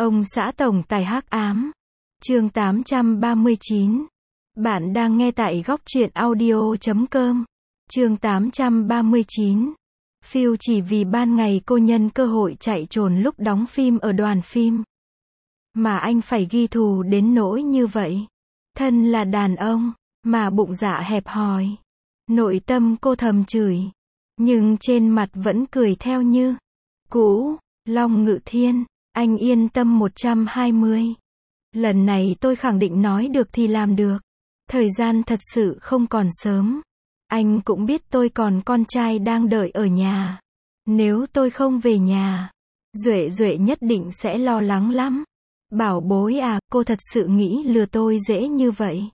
Ông xã tổng tài hắc ám. Chương 839. Bạn đang nghe tại góc truyện audio.com. Chương 839. Phil chỉ vì ban ngày cô nhân cơ hội chạy trốn lúc đóng phim ở đoàn phim. Mà anh phải ghi thù đến nỗi như vậy. Thân là đàn ông, mà bụng dạ hẹp hòi. Nội tâm cô thầm chửi. Nhưng trên mặt vẫn cười theo như cũ. Long Ngự Thiên, anh yên tâm 120. Lần này tôi khẳng định nói được thì làm được. Thời gian thật sự không còn sớm. Anh cũng biết tôi còn con trai đang đợi ở nhà. Nếu tôi không về nhà, Duệ Duệ nhất định sẽ lo lắng lắm. Bảo bối à, cô thật sự nghĩ lừa tôi dễ như vậy?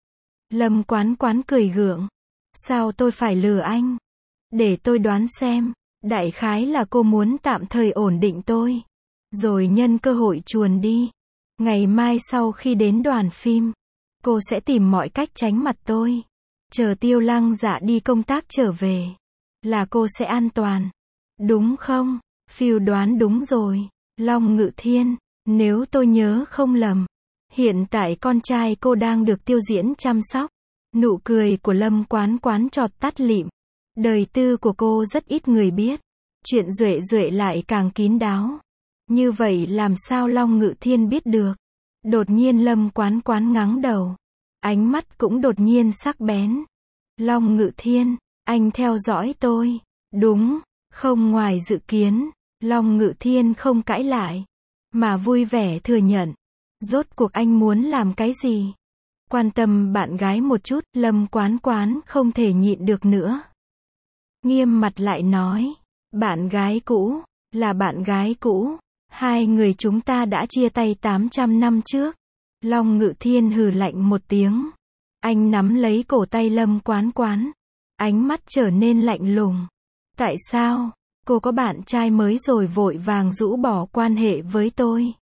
Lâm Quán Quán cười gượng. Sao tôi phải lừa anh? Để tôi đoán xem. Đại khái là cô muốn tạm thời ổn định tôi, rồi nhân cơ hội chuồn đi. Ngày mai sau khi đến đoàn phim, cô sẽ tìm mọi cách tránh mặt tôi. Chờ Tiêu Lăng Dạ đi công tác trở về, là cô sẽ an toàn. Đúng không? Phil đoán đúng rồi. Long Ngự Thiên, nếu tôi nhớ không lầm, hiện tại con trai cô đang được Tiêu Diễn chăm sóc. Nụ cười của Lâm Quán Quán chọt tắt lịm. Đời tư của cô rất ít người biết. Chuyện Duệ Duệ lại càng kín đáo. Như vậy làm sao Long Ngự Thiên biết được? Đột nhiên Lâm Quán Quán ngáng đầu. Ánh mắt cũng đột nhiên sắc bén. Long Ngự Thiên, anh theo dõi tôi. Đúng, không ngoài dự kiến. Long Ngự Thiên không cãi lại, mà vui vẻ thừa nhận. Rốt cuộc anh muốn làm cái gì? Quan tâm bạn gái một chút, Lâm Quán Quán không thể nhịn được nữa. Nghiêm mặt lại nói. Bạn gái cũ, là bạn gái cũ. Hai người chúng ta đã chia tay 800 năm trước. Long Ngự Thiên hừ lạnh một tiếng. Anh nắm lấy cổ tay Lâm Quán Quán. Ánh mắt trở nên lạnh lùng. Tại sao? Cô có bạn trai mới rồi vội vàng rũ bỏ quan hệ với tôi.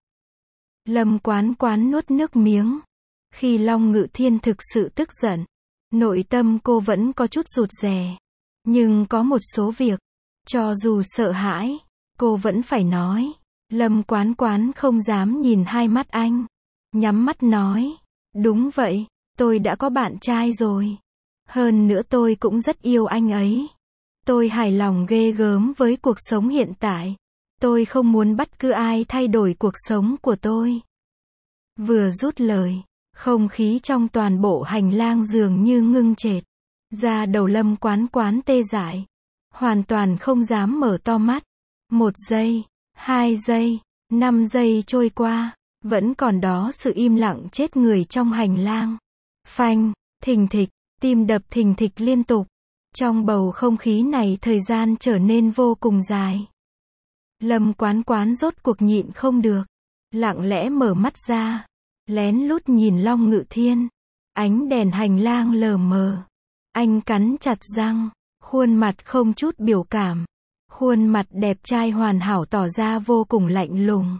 Lâm Quán Quán nuốt nước miếng. Khi Long Ngự Thiên thực sự tức giận, nội tâm cô vẫn có chút rụt rè. Nhưng có một số việc, cho dù sợ hãi, cô vẫn phải nói. Lâm Quán Quán không dám nhìn hai mắt anh. Nhắm mắt nói. Đúng vậy, tôi đã có bạn trai rồi. Hơn nữa tôi cũng rất yêu anh ấy. Tôi hài lòng ghê gớm với cuộc sống hiện tại. Tôi không muốn bất cứ ai thay đổi cuộc sống của tôi. Vừa rút lời, không khí trong toàn bộ hành lang dường như ngưng trệt. Da đầu Lâm Quán Quán tê dại. Hoàn toàn không dám mở to mắt. 1 giây, 2 giây, 5 giây trôi qua, vẫn còn đó sự im lặng chết người trong hành lang. Phanh, thình thịch, tim đập thình thịch liên tục. Trong bầu không khí này thời gian trở nên vô cùng dài. Lâm Quán Quán rốt cuộc nhịn không được. Lặng lẽ mở mắt ra. Lén lút nhìn Long Ngự Thiên. Ánh đèn hành lang lờ mờ. Anh cắn chặt răng. Khuôn mặt không chút biểu cảm. Khuôn mặt đẹp trai hoàn hảo tỏ ra vô cùng lạnh lùng.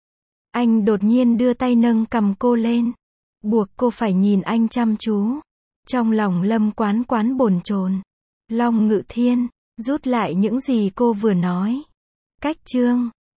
Anh đột nhiên đưa tay nâng cằm cô lên. Buộc cô phải nhìn anh chăm chú. Trong lòng Lâm Quán Quán bồn chồn. Long Ngự Thiên, rút lại những gì cô vừa nói. Cách chương